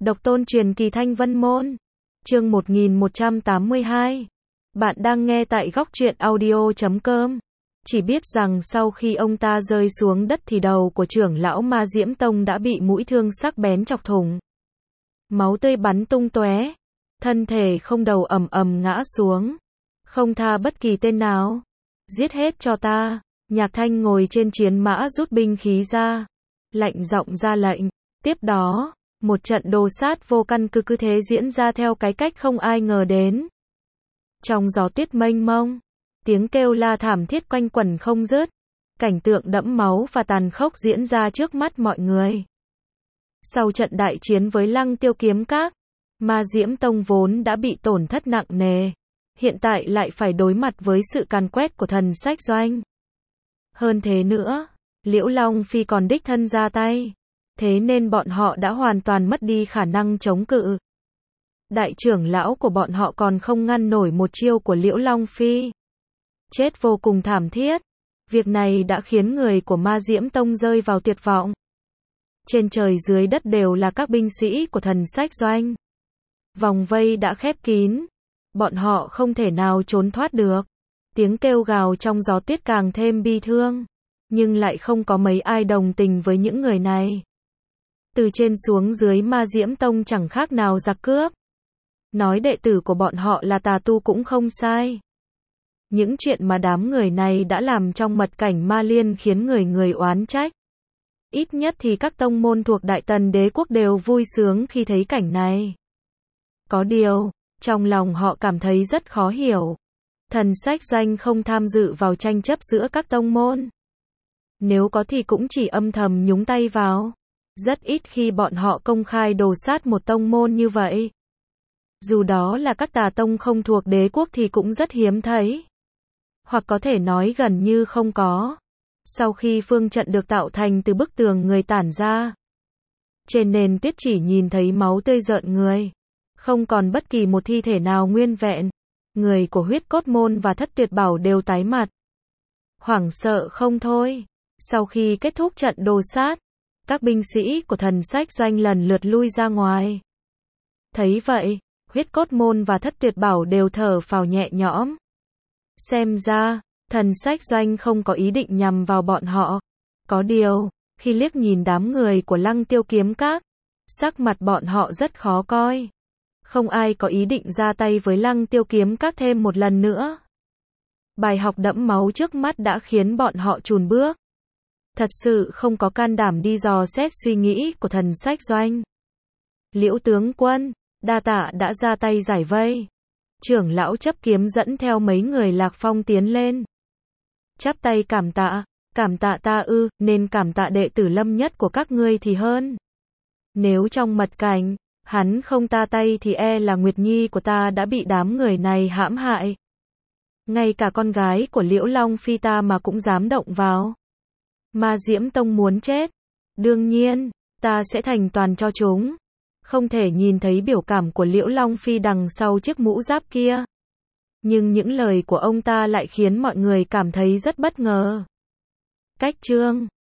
Độc tôn truyền kỳ Thanh Vân Môn. Chương 1182. Bạn đang nghe tại góc truyện audio.com. Chỉ biết rằng sau khi ông ta rơi xuống đất thì đầu của trưởng lão Ma Diễm Tông đã bị mũi thương sắc bén chọc thủng. Máu tươi bắn tung tóe, thân thể không đầu ầm ầm ngã xuống. Không tha bất kỳ tên nào. Giết hết cho ta. Nhạc Thanh ngồi trên chiến mã rút binh khí ra, lạnh giọng ra lệnh. Tiếp đó, một trận đồ sát vô căn cứ cứ thế diễn ra theo cái cách không ai ngờ đến. Trong gió tuyết mênh mông, tiếng kêu la thảm thiết quanh quẩn không dứt. Cảnh tượng đẫm máu và tàn khốc diễn ra trước mắt mọi người. Sau trận đại chiến với Lăng Tiêu Kiếm Các, Ma Diễm Tông vốn đã bị tổn thất nặng nề, hiện tại lại phải đối mặt với sự càn quét của Thần Sách Doanh. Hơn thế nữa, Liễu Long Phi còn đích thân ra tay, thế nên bọn họ đã hoàn toàn mất đi khả năng chống cự. Đại trưởng lão của bọn họ còn không ngăn nổi một chiêu của Liễu Long Phi. Chết vô cùng thảm thiết. Việc này đã khiến người của Ma Diễm Tông rơi vào tuyệt vọng. Trên trời dưới đất đều là các binh sĩ của Thần Sách Doanh. Vòng vây đã khép kín, bọn họ không thể nào trốn thoát được. Tiếng kêu gào trong gió tuyết càng thêm bi thương, nhưng lại không có mấy ai đồng tình với những người này. Từ trên xuống dưới Ma Diễm Tông chẳng khác nào giặc cướp. Nói đệ tử của bọn họ là tà tu cũng không sai. Những chuyện mà đám người này đã làm trong mật cảnh Ma Liên khiến người người oán trách. Ít nhất thì các tông môn thuộc Đại Tần Đế quốc đều vui sướng khi thấy cảnh này. Có điều, trong lòng họ cảm thấy rất khó hiểu. Thần Sách Doanh không tham dự vào tranh chấp giữa các tông môn. Nếu có thì cũng chỉ âm thầm nhúng tay vào. Rất ít khi bọn họ công khai đồ sát một tông môn như vậy. Dù đó là các tà tông không thuộc đế quốc thì cũng rất hiếm thấy. Hoặc có thể nói gần như không có. Sau khi phương trận được tạo thành từ bức tường người tản ra, trên nền tuyết chỉ nhìn thấy máu tươi rợn người. Không còn bất kỳ một thi thể nào nguyên vẹn. Người của Huyết Cốt Môn và Thất Tuyệt Bảo đều tái mặt, hoảng sợ không thôi. Sau khi kết thúc trận đồ sát, các binh sĩ của Thần Sách Doanh lần lượt lui ra ngoài. Thấy vậy, Huyết Cốt Môn và Thất Tuyệt Bảo đều thở phào nhẹ nhõm. Xem ra, Thần Sách Doanh không có ý định nhằm vào bọn họ. Có điều, khi liếc nhìn đám người của Lăng Tiêu Kiếm Các, sắc mặt bọn họ rất khó coi. Không ai có ý định ra tay với Lăng Tiêu Kiếm Các thêm một lần nữa. Bài học đẫm máu trước mắt đã khiến bọn họ chùn bước. Thật sự không có can đảm đi dò xét suy nghĩ của Thần Sách Doanh. Liễu tướng quân, đa tạ đã ra tay giải vây. Trưởng lão chấp kiếm dẫn theo mấy người Lạc Phong tiến lên. Chắp tay cảm tạ ta ư, nên cảm tạ đệ tử Lâm Nhất của các ngươi thì hơn. Nếu trong mật cảnh, hắn không ta tay thì e là Nguyệt Nhi của ta đã bị đám người này hãm hại. Ngay cả con gái của Liễu Long Phi ta mà cũng dám động vào. Ma Diễm Tông muốn chết. Đương nhiên, ta sẽ thành toàn cho chúng. Không thể nhìn thấy biểu cảm của Liễu Long Phi đằng sau chiếc mũ giáp kia. Nhưng những lời của ông ta lại khiến mọi người cảm thấy rất bất ngờ. Cách chương